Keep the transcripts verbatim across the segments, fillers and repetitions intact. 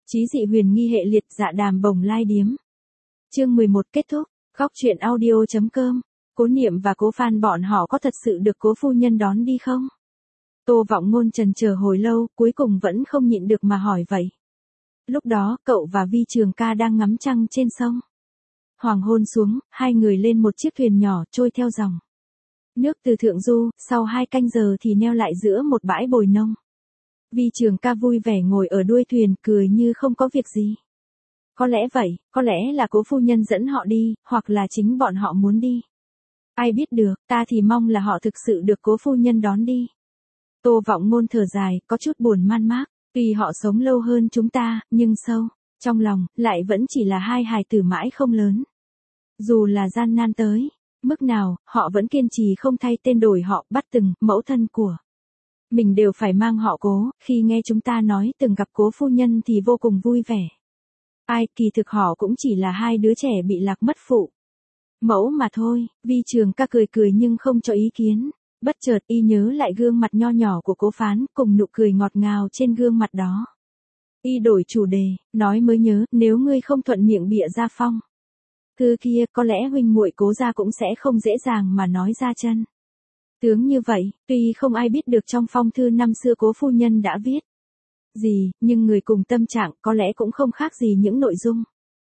Chí dị huyền nghi hệ liệt dạ đàm bồng lai điếm. Chương mười một kết thúc. Góc truyện audio.com. Cố Niệm và Cố Phan bọn họ có thật sự được Cố phu nhân đón đi không? Tô Vọng Ngôn trần chờ hồi lâu, cuối cùng vẫn không nhịn được mà hỏi vậy. Lúc đó, cậu và Vi Trường Ca đang ngắm trăng trên sông. Hoàng hôn xuống, hai người lên một chiếc thuyền nhỏ trôi theo dòng nước từ thượng du, sau hai canh giờ thì neo lại giữa một bãi bồi nông. Vi Trường Ca vui vẻ ngồi ở đuôi thuyền, cười như không có việc gì. Có lẽ vậy, có lẽ là Cố phu nhân dẫn họ đi, hoặc là chính bọn họ muốn đi. Ai biết được, ta thì mong là họ thực sự được Cố phu nhân đón đi. Tô Vọng Ngôn thở dài, có chút buồn man mác, tuy họ sống lâu hơn chúng ta, nhưng sâu trong lòng lại vẫn chỉ là hai hài tử mãi không lớn. Dù là gian nan tới mức nào, họ vẫn kiên trì không thay tên đổi họ, bắt từng mẫu thân của mình đều phải mang họ Cố. Khi nghe chúng ta nói từng gặp Cố phu nhân thì vô cùng vui vẻ. Ai, kỳ thực họ cũng chỉ là hai đứa trẻ bị lạc mất phụ mẫu mà thôi. Vi Trường Ca cười cười nhưng không cho ý kiến. Bất chợt y nhớ lại gương mặt nho nhỏ của Cố Phán, cùng nụ cười ngọt ngào trên gương mặt đó. Y đổi chủ đề, nói mới nhớ, nếu ngươi không thuận miệng bịa ra phong thư kia, có lẽ huynh muội Cố gia cũng sẽ không dễ dàng mà nói ra chân tướng như vậy. Tuy không ai biết được trong phong thư năm xưa Cố phu nhân đã viết gì, nhưng người cùng tâm trạng có lẽ cũng không khác gì những nội dung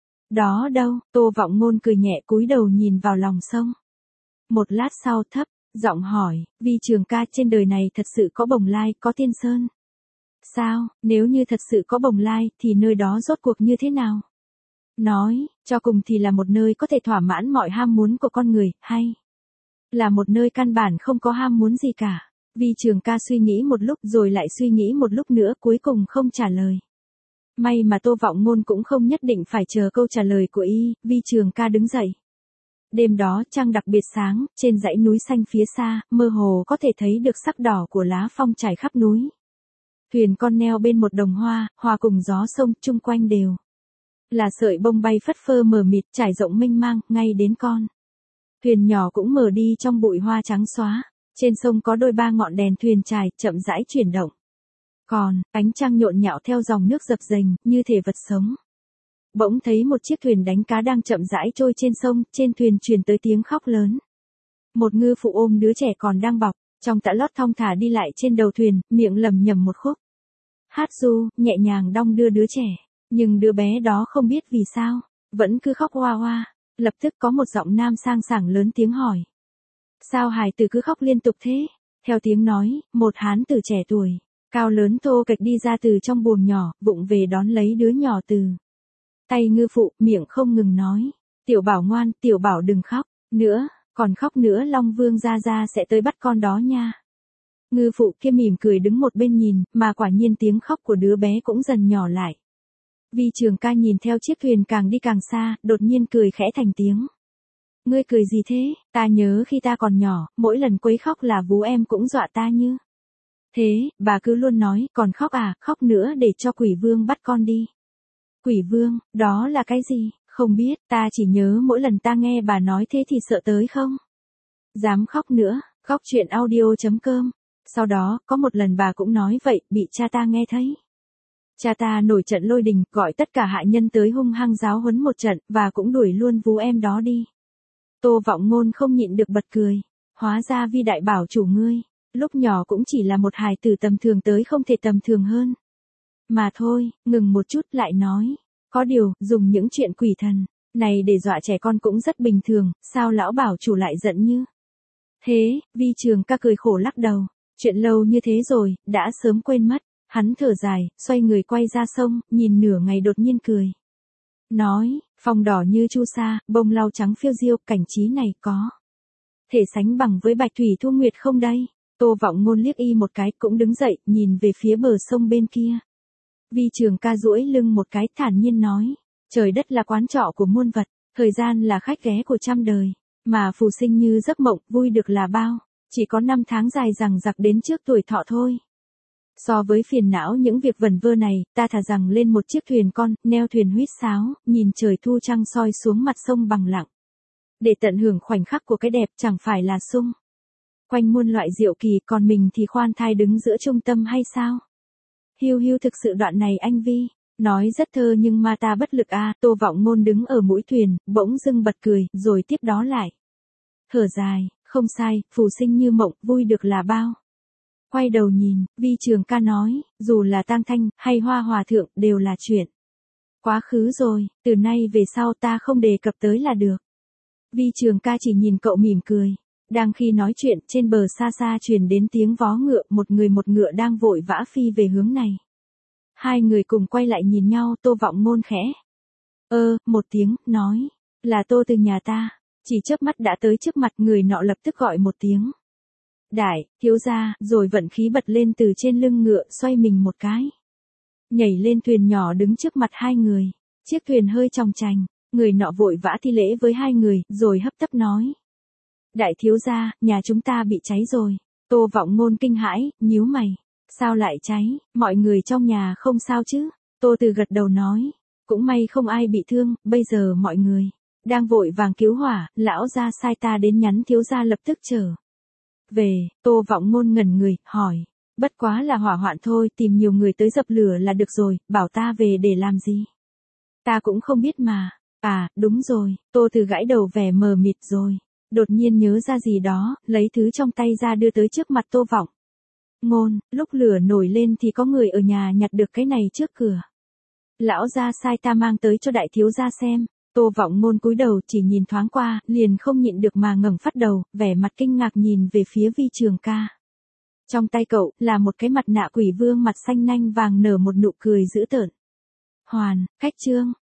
đó đâu. Tô Vọng Ngôn cười nhẹ, cúi đầu nhìn vào lòng sông. Một lát sau thấp giọng hỏi, Vi Trường Ca, trên đời này thật sự có Bồng Lai, có Tiên Sơn sao? Nếu như thật sự có Bồng Lai, thì nơi đó rốt cuộc như thế nào? Nói cho cùng thì là một nơi có thể thỏa mãn mọi ham muốn của con người, hay là một nơi căn bản không có ham muốn gì cả? Vi Trường Ca suy nghĩ một lúc rồi lại suy nghĩ một lúc nữa, cuối cùng không trả lời. May mà Tô Vọng Ngôn cũng không nhất định phải chờ câu trả lời của y. Vi Trường Ca đứng dậy. Đêm đó trăng đặc biệt sáng, trên dãy núi xanh phía xa, mơ hồ có thể thấy được sắc đỏ của lá phong trải khắp núi. Thuyền con neo bên một đồng hoa, hòa cùng gió sông, chung quanh đều là sợi bông bay phất phơ mờ mịt, trải rộng mênh mang, ngay đến con thuyền nhỏ cũng mờ đi trong bụi hoa trắng xóa. Trên sông có đôi ba ngọn đèn thuyền chài, chậm rãi chuyển động. Còn, ánh trăng nhộn nhạo theo dòng nước dập dềnh, như thể vật sống. Bỗng thấy một chiếc thuyền đánh cá đang chậm rãi trôi trên sông, trên thuyền truyền tới tiếng khóc lớn. Một ngư phụ ôm đứa trẻ còn đang bọc trong tã lót thong thả đi lại trên đầu thuyền, miệng lẩm nhẩm một khúc hát ru, nhẹ nhàng đong đưa đứa trẻ. Nhưng đứa bé đó không biết vì sao, vẫn cứ khóc hoa hoa. Lập tức có một giọng nam sang sảng lớn tiếng hỏi. Sao hài tử cứ khóc liên tục thế? Theo tiếng nói, một hán tử trẻ tuổi, cao lớn thô kệch đi ra từ trong buồng nhỏ, vụng về đón lấy đứa nhỏ từ tay ngư phụ, miệng không ngừng nói. Tiểu Bảo ngoan, Tiểu Bảo đừng khóc nữa, còn khóc nữa Long Vương gia gia sẽ tới bắt con đó nha. Ngư phụ kia mỉm cười đứng một bên nhìn, mà quả nhiên tiếng khóc của đứa bé cũng dần nhỏ lại. Vi Trường Ca nhìn theo chiếc thuyền càng đi càng xa, đột nhiên cười khẽ thành tiếng. Ngươi cười gì thế? Ta nhớ khi ta còn nhỏ, mỗi lần quấy khóc là vú em cũng dọa ta như thế, bà cứ luôn nói, còn khóc à, khóc nữa để cho Quỷ Vương bắt con đi. Quỷ Vương, đó là cái gì? Không biết, ta chỉ nhớ mỗi lần ta nghe bà nói thế thì sợ tới không dám khóc nữa. Góc truyện audio.com. Sau đó, có một lần bà cũng nói vậy, bị cha ta nghe thấy. Cha ta nổi trận lôi đình, gọi tất cả hạ nhân tới hung hăng giáo huấn một trận, và cũng đuổi luôn vú em đó đi. Tô Vọng Ngôn không nhịn được bật cười. Hóa ra Vi đại bảo chủ ngươi, lúc nhỏ cũng chỉ là một hài tử tầm thường tới không thể tầm thường hơn mà thôi. Ngừng một chút lại nói. Có điều, dùng những chuyện quỷ thần này để dọa trẻ con cũng rất bình thường, sao lão bảo chủ lại giận như thế? Vi Trường Ca cười khổ lắc đầu. Chuyện lâu như thế rồi, đã sớm quên mất. Hắn thở dài, xoay người quay ra sông, nhìn nửa ngày đột nhiên cười. Nói, phong đỏ như chu sa, bông lau trắng phiêu diêu, cảnh trí này có thể sánh bằng với Bạch Thủy Thu Nguyệt không đây? Tô Vọng Ngôn liếc y một cái, cũng đứng dậy, nhìn về phía bờ sông bên kia. Vi Trường Ca duỗi lưng một cái, thản nhiên nói. Trời đất là quán trọ của muôn vật, thời gian là khách ghé của trăm đời, mà phù sinh như giấc mộng, vui được là bao, chỉ có năm tháng dài dằng dặc đến trước tuổi thọ thôi. So với phiền não những việc vẩn vơ này, ta thà rằng lên một chiếc thuyền con, neo thuyền huýt sáo, nhìn trời thu trăng soi xuống mặt sông bằng lặng. Để tận hưởng khoảnh khắc của cái đẹp, chẳng phải là sung quanh muôn loại diệu kỳ, còn mình thì khoan thai đứng giữa trung tâm hay sao? Hiu hiu, thực sự đoạn này anh Vi Nói rất thơ nhưng ma ta bất lực a. Tô Vọng Ngôn đứng ở mũi thuyền, bỗng dưng bật cười, rồi tiếp đó lại thở dài, không sai, phù sinh như mộng, vui được là bao. Quay đầu nhìn, Vi Trường Ca nói, dù là tang thanh, hay Hoa Hòa Thượng, đều là chuyện quá khứ rồi, từ nay về sau ta không đề cập tới là được. Vi Trường Ca chỉ nhìn cậu mỉm cười. Đang khi nói chuyện, trên bờ xa xa truyền đến tiếng vó ngựa, một người một ngựa đang vội vã phi về hướng này. Hai người cùng quay lại nhìn nhau, Tô Vọng Ngôn khẽ ơ, một tiếng, nói, là Tô từ nhà ta. Chỉ chớp mắt đã tới trước mặt, người nọ lập tức gọi một tiếng. Đại, thiếu gia, rồi vận khí bật lên từ trên lưng ngựa, xoay mình một cái. Nhảy lên thuyền nhỏ đứng trước mặt hai người. Chiếc thuyền hơi chòng chành, người nọ vội vã thi lễ với hai người, rồi hấp tấp nói. Đại thiếu gia, nhà chúng ta bị cháy rồi. Tô Vọng Ngôn kinh hãi, nhíu mày. Sao lại cháy, mọi người trong nhà không sao chứ? Tô Từ gật đầu nói. Cũng may không ai bị thương, bây giờ mọi người đang vội vàng cứu hỏa, lão gia sai ta đến nhắn thiếu gia lập tức trở về. Tô Vọng Ngôn ngẩn người, hỏi. Bất quá là hỏa hoạn thôi, tìm nhiều người tới dập lửa là được rồi, bảo ta về để làm gì? Ta cũng không biết mà. À, đúng rồi, Tô Từ gãi đầu vẻ mờ mịt rồi. Đột nhiên nhớ ra gì đó, lấy thứ trong tay ra đưa tới trước mặt Tô Vọng Ngôn. Lúc lửa nổi lên thì có người ở nhà nhặt được cái này trước cửa. Lão gia sai ta mang tới cho đại thiếu gia xem. Tô Vọng Ngôn cúi đầu chỉ nhìn thoáng qua, liền không nhịn được mà ngẩng phát đầu, vẻ mặt kinh ngạc nhìn về phía Vi Trường Ca. Trong tay cậu là một cái mặt nạ quỷ vương mặt xanh nanh vàng nở một nụ cười dữ tợn. Hoàn, Khách Chương